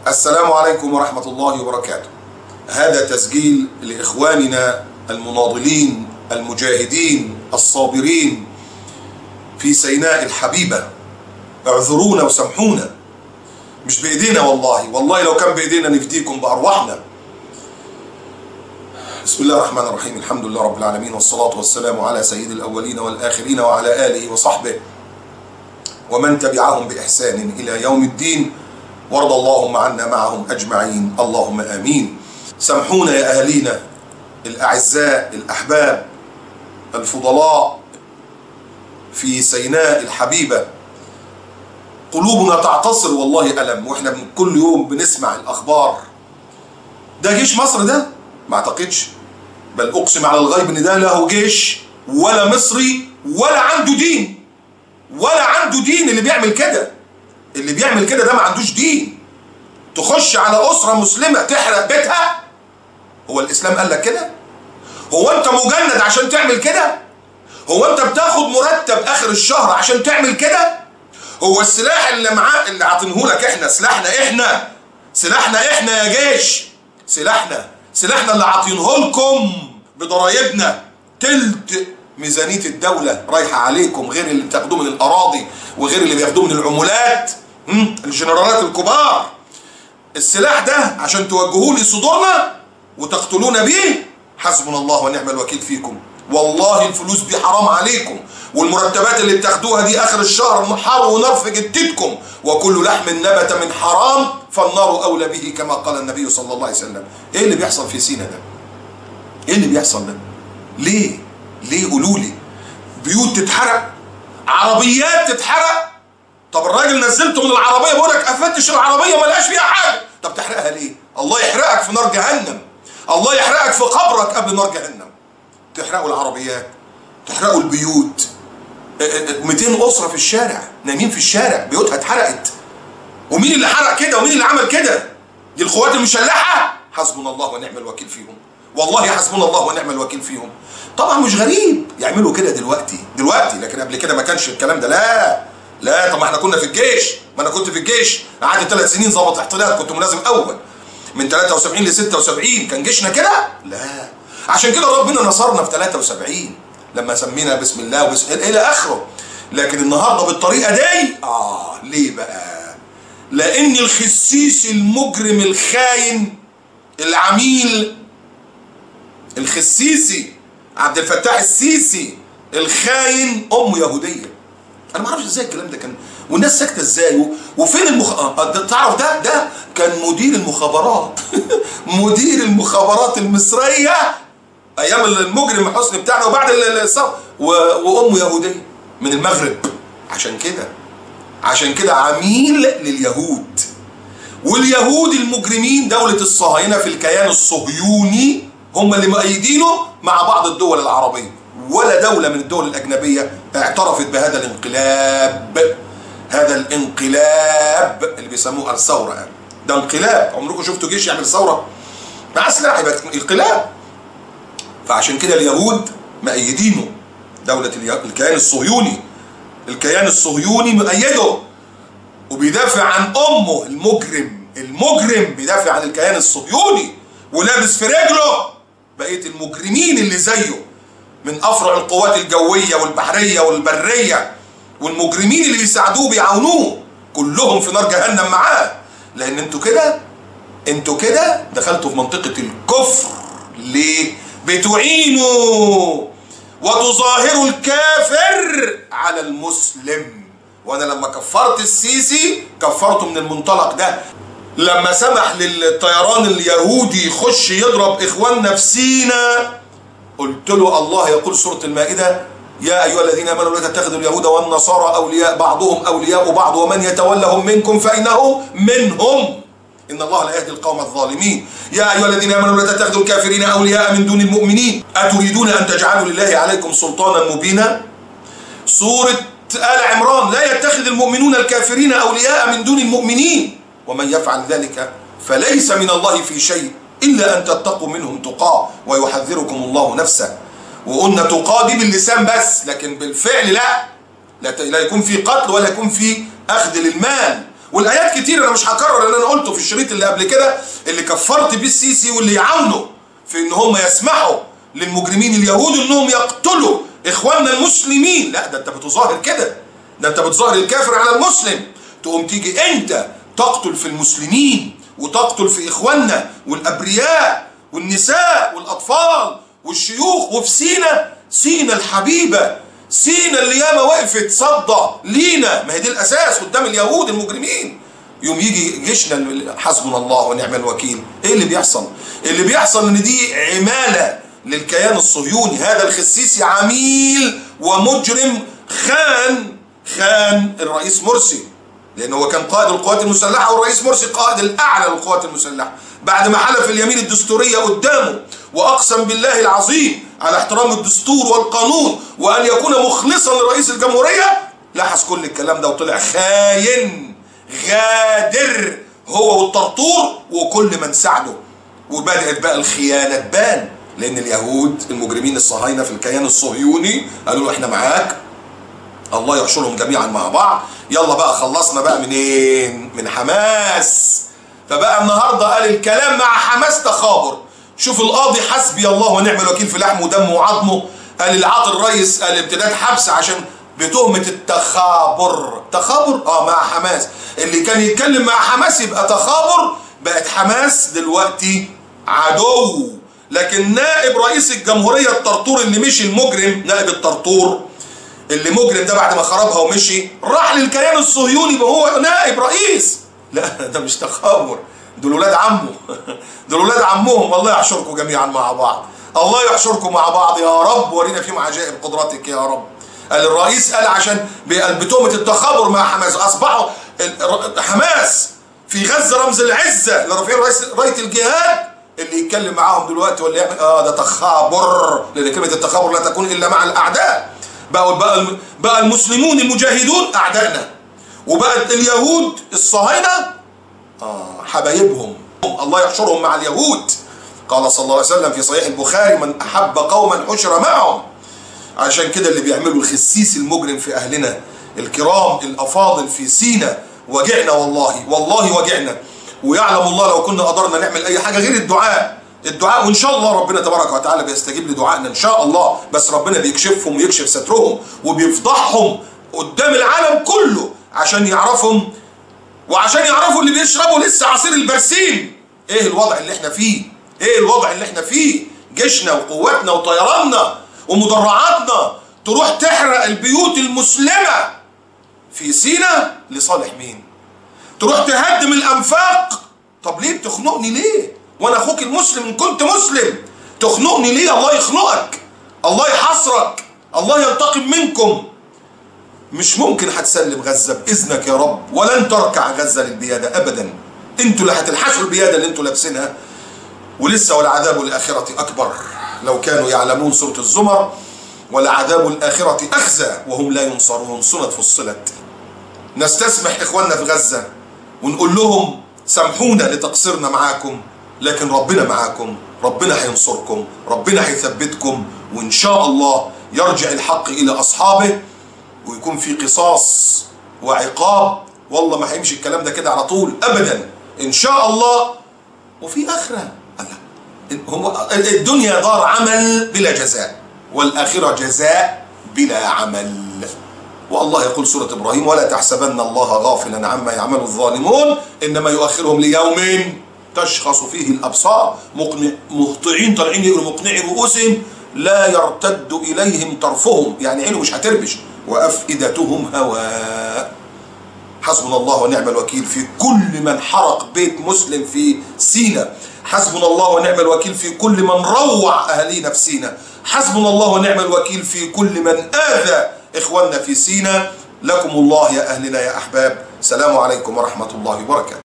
السلام عليكم ورحمة الله وبركاته. هذا تسجيل لإخواننا المناضلين المجاهدين الصابرين في سيناء الحبيبة. اعذرونا وسامحونا، مش بإيدينا والله لو كان بإيدينا نفديكم بأرواحنا. بسم الله الرحمن الرحيم، الحمد لله رب العالمين، والصلاة والسلام على سيد الأولين والآخرين وعلى آله وصحبه ومن تبعهم بإحسان إلى يوم الدين، وارض اللهم عنا معهم أجمعين، اللهم آمين. سامحونا يا أهالينا الأعزاء الأحباب الفضلاء في سيناء الحبيبة. قلوبنا تعتصر والله ألم، وإحنا كل يوم بنسمع الأخبار. ده جيش مصر ده؟ ما أعتقدش، بل أقسم على الغيب إن ده له جيش ولا مصري ولا عنده دين، ولا عنده دين. اللي بيعمل كده ده ما عندوش دين. تخش على أسرة مسلمة تحرق بيتها؟ هو الإسلام قال لك كده؟ هو أنت مجند عشان تعمل كده؟ هو أنت بتاخد مرتب آخر الشهر عشان تعمل كده؟ هو السلاح اللي معاه اللي عاطينهولك إحنا، سلاحنا إحنا يا جيش، سلاحنا اللي عاطينهولكم بضرايبنا. تلت ميزانية الدولة رايحة عليكم، غير اللي بتاخدوه من الأراضي وغير اللي بياخدوه من العمولات. الجنرالات الكبار. السلاح ده عشان توجهوه لصدورنا وتقتلونا بيه. حسبنا الله ونعم الوكيل فيكم. والله الفلوس دي حرام عليكم، والمرتبات اللي بتاخدوها دي آخر الشهر محار ونار في جدتكم، وكل لحم نبت من حرام فالنار أولى به كما قال النبي صلى الله عليه وسلم. إيه اللي بيحصل في سينا ده؟ إيه اللي بيحصل ده؟ ليه قولوا لي؟ بيوت تتحرق، عربيات تتحرق. طب الراجل نزلته من العربيه بيقول لك افتش العربيه ما لقاش فيها حاجه. طب تحرقها ليه؟ الله يحرقك في نار جهنم، الله يحرقك في قبرك قبل نار جهنم. تحرقوا العربيات، تحرقوا البيوت. 200 اسره في الشارع نايمين في الشارع، بيوتها اتحرقت. ومين اللي حرق كده ومين اللي عمل كده؟ دي القوات المسلحه. حسبنا الله ونعم الوكيل فيهم، والله حسبنا الله ونعم الوكيل فيهم. طبعا مش غريب يعملوا كده دلوقتي، لكن قبل كده ما كانش الكلام ده. لا طب ما احنا كنا في الجيش، ما انا كنت في الجيش، قعدت 3 سنين ضابط احتياط، كنت ملازم اول من 73 ل 76. كان جيشنا كده؟ لا. عشان كده ربنا نصرنا في 73 لما سمينا بسم الله الى اخره. لكن النهارده بالطريقه دي ليه بقى؟ لان الخسيس المجرم الخاين العميل الخسيسي عبد الفتاح السيسي الخاين امه يهوديه. انا ما اعرفش ازاي الكلام ده كان والناس ساكته ازاي. وفين تعرف ده كان مدير المخابرات مدير المخابرات المصريه ايام المجرم حسني بتاعنا وبعد وامه يهوديه من المغرب. عشان كده عميل لليهود. واليهود المجرمين دولة الصهاينة في الكيان الصهيوني هم اللي مؤيدينه مع بعض الدول العربية. ولا دولة من الدول الأجنبية اعترفت بهذا الانقلاب اللي بيسموه الثورة. ده انقلاب. عمركم شفتوا جيش يعمل ثورة مع سلاح؟ يبقى انقلاب. فعشان كده اليهود مؤيدينه، دولة الكيان الصهيوني مؤيده وبيدافع عن أمه. المجرم بيدافع عن الكيان الصهيوني ولابس في رجله بقية المجرمين اللي زيه من أفرع القوات الجوية والبحرية والبرية، والمجرمين اللي بيساعدوه بيعاونوه كلهم في نار جهنم معاه. لأن انتوا كده دخلتوا في منطقة الكفر. ليه؟ بتعينوا وتظاهروا الكافر على المسلم. وأنا لما كفرت السيسي كفرته من المنطلق ده. لما سمح للطيران اليهودي يخش يضرب إخواننا في سينا قلت له الله يقول سورة المائدة: يا أيها الذين آمنوا لا تتخذوا اليهود والنصارى أولياء بعضهم أولياء بعض ومن يتولهم منكم فإنه منهم إن الله لا يهدي القوم الظالمين. يا أيها الذين آمنوا لا تتخذوا الكافرين أولياء من دون المؤمنين أتريدون أن تجعلوا لله عليكم سلطانا مبينا. سورة آل عمران: لا يتخذ المؤمنون الكافرين أولياء من دون المؤمنين ومن يفعل ذلك فليس من الله في شيء إلا أن تتقوا منهم تقاه ويحذركم الله نفسه. وقلنا تقاه دي باللسان بس، لكن بالفعل لا يكون في قتل ولا يكون في أخذ للمال والايات كتير، انا مش هكرر اللي انا قلته في الشريط اللي قبل كده اللي كفرت بيه السيسي واللي يعاونوا في ان هم يسمحوا للمجرمين اليهود انهم يقتلوا اخواننا المسلمين. لا، ده انت بتظاهر كده، ده انت بتظاهر الكافر على المسلم، تقوم تيجي انت تقتل في المسلمين وتقتل في اخواننا والابرياء والنساء والاطفال والشيوخ. وفي سينا، سينا الحبيبه، سينا اللي ياما وقفت صدى لينا، ما هي دي الاساس قدام اليهود المجرمين. يوم يجي جيشنا حسبنا الله ونعم الوكيل. ايه اللي بيحصل؟ اللي بيحصل ان دي عماله للكيان الصهيوني. هذا الخسيسي عميل ومجرم، خان الرئيس مرسي، لأنه هو كان قائد القوات المسلحة، والرئيس مرسي قائد الأعلى للقوات المسلحة، بعد ما حلف اليمين الدستورية قدامه وأقسم بالله العظيم على احترام الدستور والقانون وأن يكون مخلصا لرئيس الجمهورية، لحس كل الكلام ده وطلع خاين غادر هو والطرطور وكل من ساعده. وبدأت بقى الخيانة تبان، لأن اليهود المجرمين الصهاينة في الكيان الصهيوني قالوا له احنا معاك، الله يحشرهم جميعا مع بعض. يلا بقى خلصنا بقى منين؟ من حماس. فبقى النهارده قال الكلام مع حماس تخابر. شوف القاضي حسبي الله ونعم الوكيل في لحمه ودمه وعظمه، قال اللي عاطي الرئيس قال امتداد حبس عشان بتهمه التخابر. تخابر مع حماس. اللي كان يتكلم مع حماس يبقى تخابر. بقت حماس دلوقتي عدو. لكن نائب رئيس الجمهوريه الطرطور اللي مشي، المجرم نائب الطرطور اللي مجرم ده بعد ما خربها ومشي راح للكيان الصهيوني وهو نائب رئيس. لا، ده مش تخابر، دول ولاد عمه دول ولاد عمهم. الله يحشركم جميعا مع بعض، الله يحشركم مع بعض يا رب، ورينا فيهم عجائب قدرتك يا رب. قال الرئيس قال عشان بتهمه التخابر مع حماس اصبحوا حماس في غزه رمز العزه لرفيع رايه الجهاد. اللي يتكلم معاهم دلوقتي ولا يعمل ده تخابر، لان كلمه التخابر لا تكون الا مع الاعداء. بقى المسلمون المجاهدون اعدائنا، وبقت اليهود الصهاينه حبايبهم. الله يحشرهم مع اليهود. قال صلى الله عليه وسلم في صحيح البخاري من احب قوما حشر معهم. عشان كده اللي بيعملوا الخسيس المجرم في اهلنا الكرام الافاضل في سينا وجعنا، والله وجعنا. ويعلم الله لو كنا قدرنا نعمل اي حاجه غير الدعاء، وان شاء الله ربنا تبارك وتعالى بيستجيب لدعائنا ان شاء الله. بس ربنا بيكشفهم ويكشف سترهم وبيفضحهم قدام العالم كله عشان يعرفهم، وعشان يعرفوا اللي بيشربوا لسه عصير البرسيم ايه الوضع اللي احنا فيه. ايه الوضع اللي احنا فيه؟ جيشنا وقواتنا وطيراننا ومدرعاتنا تروح تحرق البيوت المسلمه في سينا لصالح مين؟ تروح تهدم الانفاق. طب ليه بتخنقني ليه؟ وانا اخوك المسلم ان كنت مسلم، تخنقني ليه؟ الله يخنقك، الله يحصرك، الله ينتقم منكم. مش ممكن هتسلم غزه باذنك يا رب، ولن تركع غزه للبياده ابدا. انتوا اللي هتلحسوا البياده اللي انتوا لابسينها. ولسه ولعذاب الاخره اكبر لو كانوا يعلمون. سوره الزمر ولعذاب الاخره اخزى وهم لا ينصرون. سنه فصلت. نستسمح اخواننا في غزه ونقول لهم سامحونا لتقصيرنا معاكم، لكن ربنا معاكم، ربنا هينصركم، ربنا هيثبتكم، وإن شاء الله يرجع الحق إلى أصحابه ويكون في قصاص وعقاب. والله ما هيمشي الكلام ده كده على طول أبدا، إن شاء الله. وفي آخرة. الدنيا دار عمل بلا جزاء، والآخرة جزاء بلا عمل. والله يقول سورة إبراهيم ولا تحسبن الله غافلا عما يعمل الظالمون إنما يؤخرهم ليوم تشخص فيه الأبصار مهطعين طالعين يقولوا مقنعي رؤوسهم لا يرتد إليهم طرفهم، يعني عينه مش هتربش، وأفئدتهم هواء. حسبنا الله ونعم الوكيل في كل من حرق بيت مسلم في سينا. حسبنا الله ونعم الوكيل في كل من روع أهالينا في سينا. حسبنا الله ونعم الوكيل في كل من آذى إخواننا في سينا. لكم الله يا أهلنا يا أحباب. سلام عليكم ورحمة الله وبركاته.